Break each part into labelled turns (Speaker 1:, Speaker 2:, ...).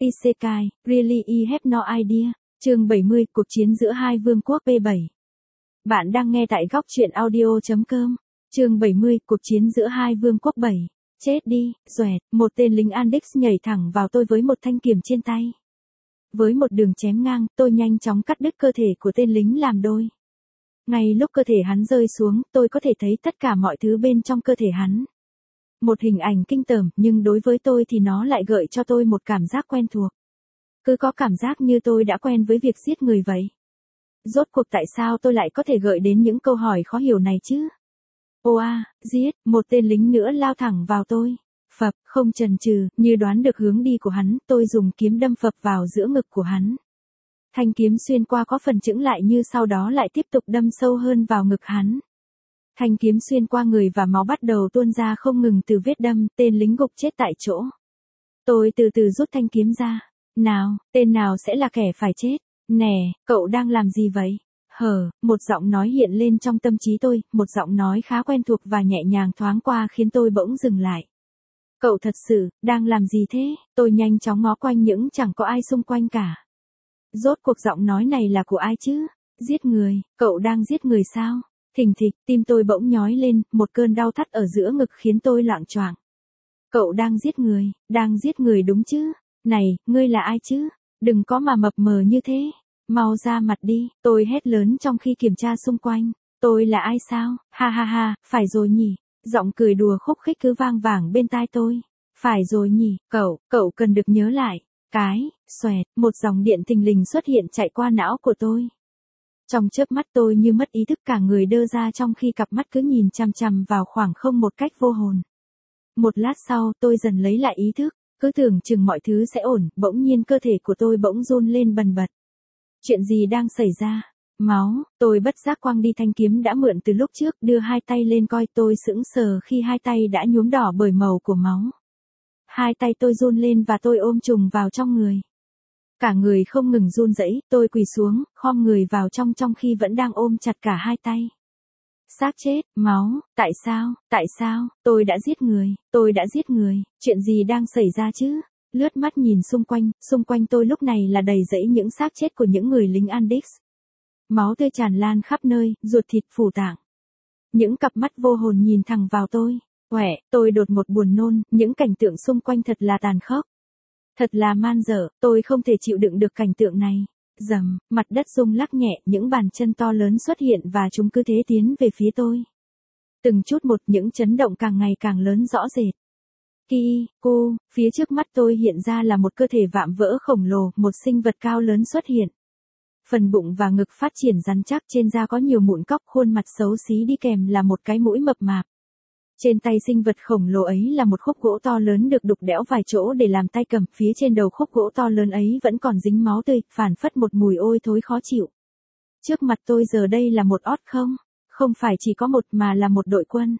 Speaker 1: Isekai, Really I have no idea. Chương 70, cuộc chiến giữa hai vương quốc P7. Bạn đang nghe tại góc truyện audio.com. Chương 70, cuộc chiến giữa hai vương quốc 7. Chết đi, xoẹt, một tên lính Andix nhảy thẳng vào tôi với một thanh kiếm trên tay. Với một đường chém ngang, tôi nhanh chóng cắt đứt cơ thể của tên lính làm đôi. Ngay lúc cơ thể hắn rơi xuống, tôi có thể thấy tất cả mọi thứ bên trong cơ thể hắn. Một hình ảnh kinh tởm, nhưng đối với tôi thì nó lại gợi cho tôi một cảm giác quen thuộc. Cứ có cảm giác như tôi đã quen với việc giết người vậy. Rốt cuộc tại sao tôi lại có thể gợi đến những câu hỏi khó hiểu này chứ? Giết, một tên lính nữa lao thẳng vào tôi. Phập, không chần chừ, như đoán được hướng đi của hắn, tôi dùng kiếm đâm phập vào giữa ngực của hắn. Thanh kiếm xuyên qua có phần chững lại như sau đó lại tiếp tục đâm sâu hơn vào ngực hắn. Thanh kiếm xuyên qua người và máu bắt đầu tuôn ra không ngừng từ vết đâm, tên lính gục chết tại chỗ. Tôi từ từ rút thanh kiếm ra. Nào, tên nào sẽ là kẻ phải chết? Nè, cậu đang làm gì vậy? Một giọng nói hiện lên trong tâm trí tôi, một giọng nói khá quen thuộc và nhẹ nhàng thoáng qua khiến tôi bỗng dừng lại. Cậu thật sự, đang làm gì thế? Tôi nhanh chóng ngó quanh nhưng chẳng có ai xung quanh cả. Rốt cuộc giọng nói này là của ai chứ? Giết người, cậu đang giết người sao? Thình thịch, tim tôi bỗng nhói lên, một cơn đau thắt ở giữa ngực khiến tôi loạng choạng. Cậu đang giết người đúng chứ? Này, ngươi là ai chứ? Đừng có mà mập mờ như thế. Mau ra mặt đi, tôi hét lớn trong khi kiểm tra xung quanh. Tôi là ai sao? Ha ha ha, phải rồi nhỉ. Giọng cười đùa khúc khích cứ vang vẳng bên tai tôi. Phải rồi nhỉ, cậu cần được nhớ lại. Xoẹt, một dòng điện thình lình xuất hiện chạy qua não của tôi. Trong chớp mắt tôi như mất ý thức cả người đơ ra trong khi cặp mắt cứ nhìn chằm chằm vào khoảng không một cách vô hồn. Một lát sau tôi dần lấy lại ý thức, cứ tưởng chừng mọi thứ sẽ ổn, bỗng nhiên cơ thể của tôi bỗng run lên bần bật. Chuyện gì đang xảy ra? Máu, tôi bất giác quăng đi thanh kiếm đã mượn từ lúc trước, đưa hai tay lên coi tôi sững sờ khi hai tay đã nhuốm đỏ bởi màu của máu. Hai tay tôi run lên và tôi ôm trùng vào trong người. Cả người không ngừng run rẩy, tôi quỳ xuống, khom người vào trong khi vẫn đang ôm chặt cả hai tay. Xác chết, máu, tại sao, tôi đã giết người, chuyện gì đang xảy ra chứ? Lướt mắt nhìn xung quanh tôi lúc này là đầy rẫy những xác chết của những người lính Andix. Máu tươi tràn lan khắp nơi, ruột thịt phủ tạng. Những cặp mắt vô hồn nhìn thẳng vào tôi. Tôi đột ngột buồn nôn, những cảnh tượng xung quanh thật là tàn khốc. Thật là man dở, tôi không thể chịu đựng được cảnh tượng này. Rầm, mặt đất rung lắc nhẹ, những bàn chân to lớn xuất hiện và chúng cứ thế tiến về phía tôi. Từng chút một những chấn động càng ngày càng lớn rõ rệt. Phía trước mắt tôi hiện ra là một cơ thể vạm vỡ khổng lồ, một sinh vật cao lớn xuất hiện. Phần bụng và ngực phát triển rắn chắc, trên da có nhiều mụn cóc, khuôn mặt xấu xí đi kèm là một cái mũi mập mạp. Trên tay sinh vật khổng lồ ấy là một khúc gỗ to lớn được đục đẽo vài chỗ để làm tay cầm, phía trên đầu khúc gỗ to lớn ấy vẫn còn dính máu tươi, phảng phất một mùi ôi thối khó chịu. Trước mặt tôi giờ đây là một không phải chỉ có một mà là một đội quân.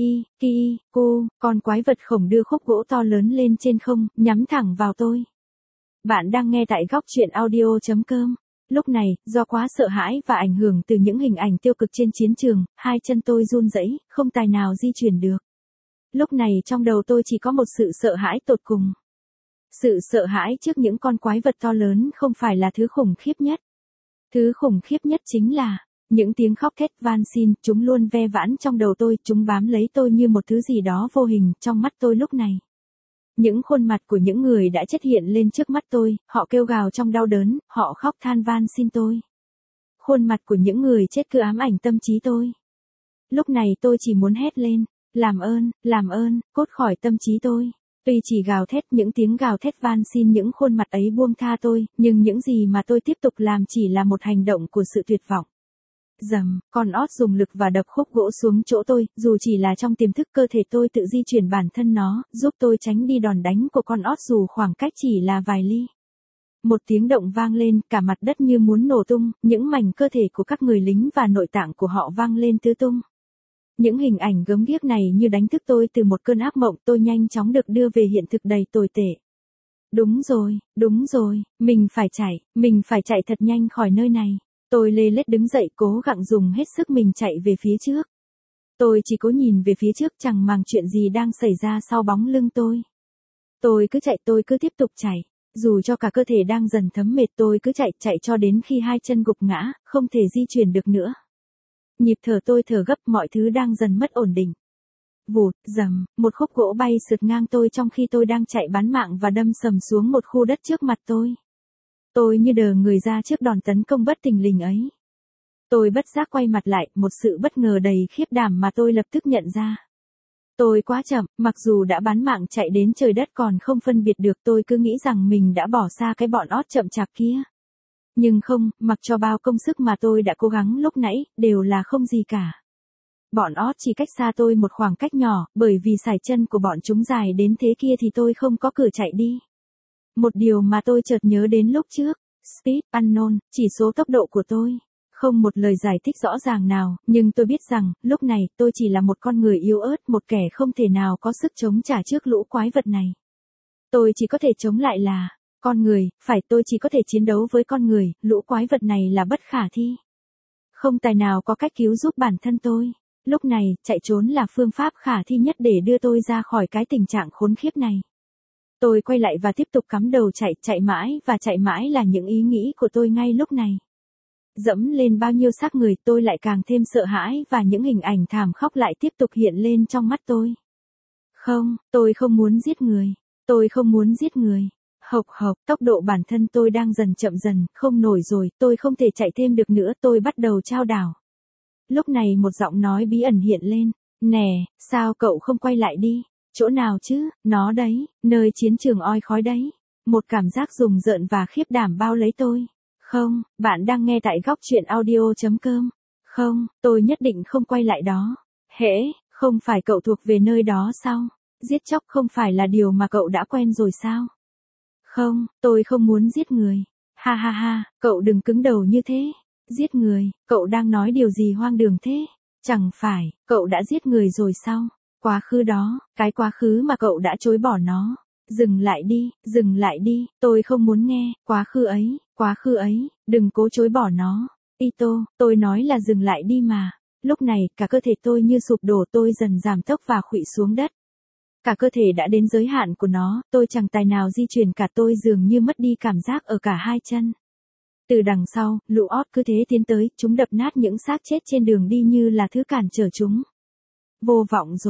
Speaker 1: Con quái vật khổng đưa khúc gỗ to lớn lên trên không, nhắm thẳng vào tôi. Bạn đang nghe tại góc truyện audio.com. Lúc này, do quá sợ hãi và ảnh hưởng từ những hình ảnh tiêu cực trên chiến trường, hai chân tôi run rẩy, không tài nào di chuyển được. Lúc này trong đầu tôi chỉ có một sự sợ hãi tột cùng. Sự sợ hãi trước những con quái vật to lớn không phải là thứ khủng khiếp nhất. Thứ khủng khiếp nhất chính là những tiếng khóc thét van xin, chúng luôn ve vãn trong đầu tôi, chúng bám lấy tôi như một thứ gì đó vô hình trong mắt tôi lúc này. Những khuôn mặt của những người đã chết hiện lên trước mắt tôi, họ kêu gào trong đau đớn, họ khóc than van xin tôi. Khuôn mặt của những người chết cứ ám ảnh tâm trí tôi. Lúc này tôi chỉ muốn hét lên, làm ơn, cốt khỏi tâm trí tôi. Tuy chỉ gào thét, những tiếng gào thét van xin những khuôn mặt ấy buông tha tôi, nhưng những gì mà tôi tiếp tục làm chỉ là một hành động của sự tuyệt vọng. Rầm, con ót dùng lực và đập khúc gỗ xuống chỗ tôi, dù chỉ là trong tiềm thức cơ thể tôi tự di chuyển bản thân nó, giúp tôi tránh đi đòn đánh của con ót dù khoảng cách chỉ là vài ly. Một tiếng động vang lên, cả mặt đất như muốn nổ tung, những mảnh cơ thể của các người lính và nội tạng của họ vang lên tứ tung. Những hình ảnh gớm ghiếc này như đánh thức tôi từ một cơn ác mộng, tôi nhanh chóng được đưa về hiện thực đầy tồi tệ. Đúng rồi, mình phải chạy thật nhanh khỏi nơi này. Tôi lê lết đứng dậy cố gắng dùng hết sức mình chạy về phía trước. Tôi chỉ cố nhìn về phía trước chẳng màng chuyện gì đang xảy ra sau bóng lưng tôi. Tôi cứ tiếp tục chạy. Dù cho cả cơ thể đang dần thấm mệt tôi cứ chạy cho đến khi hai chân gục ngã, không thể di chuyển được nữa. Nhịp thở tôi thở gấp, mọi thứ đang dần mất ổn định. Vụt, rầm, một khúc gỗ bay sượt ngang tôi trong khi tôi đang chạy bán mạng và đâm sầm xuống một khu đất trước mặt tôi. Tôi như đờ người ra trước đòn tấn công bất thình lình ấy. Tôi bất giác quay mặt lại, một sự bất ngờ đầy khiếp đảm mà tôi lập tức nhận ra. Tôi quá chậm, mặc dù đã bán mạng chạy đến trời đất còn không phân biệt được, tôi cứ nghĩ rằng mình đã bỏ xa cái bọn ót chậm chạp kia. Nhưng không, mặc cho bao công sức mà tôi đã cố gắng lúc nãy, đều là không gì cả. Bọn ót chỉ cách xa tôi một khoảng cách nhỏ, bởi vì sải chân của bọn chúng dài đến thế kia thì tôi không có cửa chạy đi. Một điều mà tôi chợt nhớ đến lúc trước, Speed Unknown, chỉ số tốc độ của tôi. Không một lời giải thích rõ ràng nào, nhưng tôi biết rằng, lúc này, tôi chỉ là một con người yếu ớt, một kẻ không thể nào có sức chống trả trước lũ quái vật này. Tôi chỉ có thể chống lại là con người, phải, tôi chỉ có thể chiến đấu với con người, lũ quái vật này là bất khả thi. Không tài nào có cách cứu giúp bản thân tôi. Lúc này, chạy trốn là phương pháp khả thi nhất để đưa tôi ra khỏi cái tình trạng khốn khiếp này. Tôi quay lại và tiếp tục cắm đầu chạy mãi là những ý nghĩ của tôi ngay lúc này. Dẫm lên bao nhiêu xác người, tôi lại càng thêm sợ hãi và những hình ảnh thảm khốc lại tiếp tục hiện lên trong mắt tôi. Không, tôi không muốn giết người. Tôi không muốn giết người. Hộc, tốc độ bản thân tôi đang dần chậm dần, không nổi rồi, tôi không thể chạy thêm được nữa, tôi bắt đầu chao đảo. Lúc này một giọng nói bí ẩn hiện lên. Nè, sao cậu không quay lại đi? Chỗ nào chứ? Nó đấy, nơi chiến trường oi khói đấy. Một cảm giác rùng rợn và khiếp đảm bao lấy tôi. Không, bạn đang nghe tại góc truyện audio.com. Không, tôi nhất định không quay lại đó. Hễ, không phải cậu thuộc về nơi đó sao? Giết chóc không phải là điều mà cậu đã quen rồi sao? Không, tôi không muốn giết người. Ha ha ha, cậu đừng cứng đầu như thế. Giết người, cậu đang nói điều gì hoang đường thế? Chẳng phải, cậu đã giết người rồi sao? Quá khứ đó, cái quá khứ mà cậu đã chối bỏ nó. Dừng lại đi, tôi không muốn nghe, quá khứ ấy, đừng cố chối bỏ nó. Ito, tôi nói là dừng lại đi mà. Lúc này, cả cơ thể tôi như sụp đổ, tôi dần giảm tốc và khuỵu xuống đất. Cả cơ thể đã đến giới hạn của nó, tôi chẳng tài nào di chuyển cả, tôi dường như mất đi cảm giác ở cả hai chân. Từ đằng sau, lũ ót cứ thế tiến tới, chúng đập nát những xác chết trên đường đi như là thứ cản trở chúng. Vô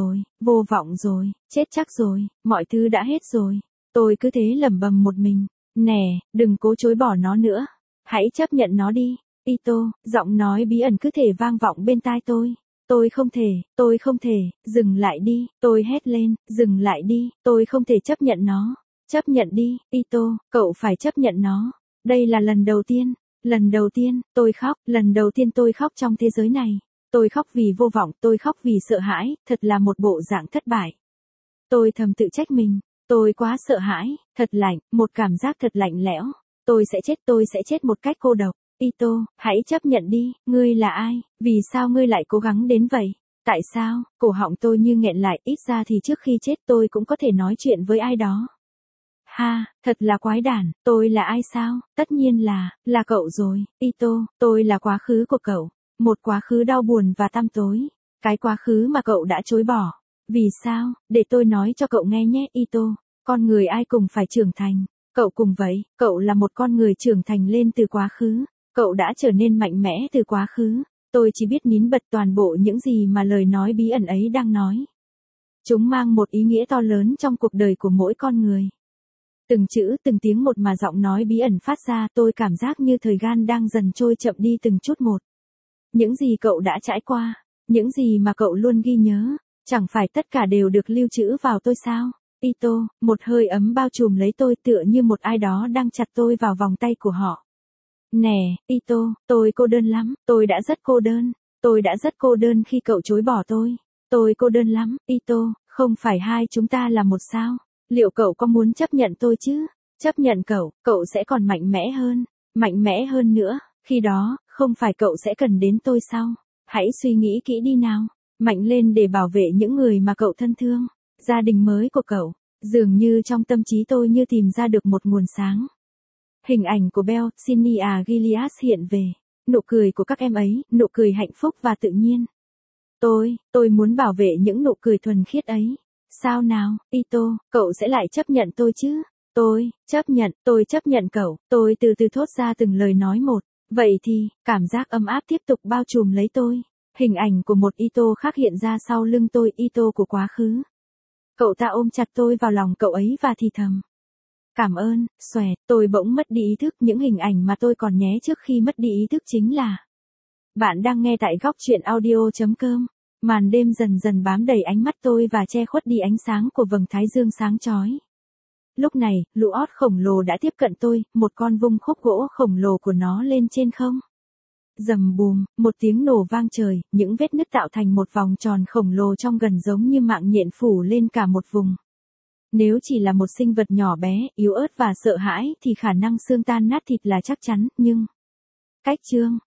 Speaker 1: vọng rồi, chết chắc rồi, mọi thứ đã hết rồi. Tôi cứ thế lẩm bẩm một mình. Nè, đừng cố chối bỏ nó nữa. Hãy chấp nhận nó đi. Ito, giọng nói bí ẩn cứ thể vang vọng bên tai tôi. Tôi không thể, dừng lại đi, tôi hét lên, dừng lại đi, tôi không thể chấp nhận nó. Chấp nhận đi, Ito, cậu phải chấp nhận nó. Đây là lần đầu tiên, tôi khóc, lần đầu tiên tôi khóc trong thế giới này. Tôi khóc vì vô vọng, tôi khóc vì sợ hãi, thật là một bộ dạng thất bại. Tôi thầm tự trách mình, tôi quá sợ hãi, thật lạnh, một cảm giác thật lạnh lẽo. Tôi sẽ chết một cách cô độc. Ito, hãy chấp nhận đi, ngươi là ai, vì sao ngươi lại cố gắng đến vậy? Tại sao, cổ họng tôi như nghẹn lại, ít ra thì trước khi chết tôi cũng có thể nói chuyện với ai đó. Ha, thật là quái đản, tôi là ai sao? Tất nhiên là cậu rồi, Ito, tôi là quá khứ của cậu. Một quá khứ đau buồn và tăm tối. Cái quá khứ mà cậu đã chối bỏ. Vì sao? Để tôi nói cho cậu nghe nhé, Ito. Con người ai cùng phải trưởng thành. Cậu cùng vậy, cậu là một con người trưởng thành lên từ quá khứ. Cậu đã trở nên mạnh mẽ từ quá khứ. Tôi chỉ biết nín bật toàn bộ những gì mà lời nói bí ẩn ấy đang nói. Chúng mang một ý nghĩa to lớn trong cuộc đời của mỗi con người. Từng chữ, từng tiếng một mà giọng nói bí ẩn phát ra, tôi cảm giác như thời gian đang dần trôi chậm đi từng chút một. Những gì cậu đã trải qua, những gì mà cậu luôn ghi nhớ, chẳng phải tất cả đều được lưu trữ vào tôi sao? Ito, một hơi ấm bao trùm lấy tôi tựa như một ai đó đang chặt tôi vào vòng tay của họ. Nè, Ito, tôi cô đơn lắm, tôi đã rất cô đơn khi cậu chối bỏ tôi. Tôi cô đơn lắm, Ito, không phải hai chúng ta là một sao? Liệu cậu có muốn chấp nhận tôi chứ? Chấp nhận cậu sẽ còn mạnh mẽ hơn nữa, khi đó, không phải cậu sẽ cần đến tôi sao? Hãy suy nghĩ kỹ đi nào, mạnh lên để bảo vệ những người mà cậu thân thương, gia đình mới của cậu. Dường như trong tâm trí tôi như tìm ra được một nguồn sáng. Hình ảnh của Bell, Cinia Gilead hiện về, nụ cười của các em ấy, nụ cười hạnh phúc và tự nhiên. Tôi muốn bảo vệ những nụ cười thuần khiết ấy. Sao nào, Ito, cậu sẽ lại chấp nhận tôi chứ? Tôi chấp nhận cậu, tôi từ từ thốt ra từng lời nói một. Vậy thì, cảm giác ấm áp tiếp tục bao trùm lấy tôi. Hình ảnh của một Ito khác hiện ra sau lưng tôi, Ito của quá khứ. Cậu ta ôm chặt tôi vào lòng cậu ấy và thì thầm. Cảm ơn, xoẹt, tôi bỗng mất đi ý thức, những hình ảnh mà tôi còn nhé trước khi mất đi ý thức chính là. Bạn đang nghe tại góc truyện audio.com. Màn đêm dần dần bám đầy ánh mắt tôi và che khuất đi ánh sáng của vầng thái dương sáng chói. Lúc này, lũ ót khổng lồ đã tiếp cận tôi, một con vung khúc gỗ khổng lồ của nó lên trên không. Rầm bùm, một tiếng nổ vang trời, những vết nứt tạo thành một vòng tròn khổng lồ trong gần giống như mạng nhện phủ lên cả một vùng. Nếu chỉ là một sinh vật nhỏ bé, yếu ớt và sợ hãi thì khả năng xương tan nát thịt là chắc chắn, nhưng. Cách chương.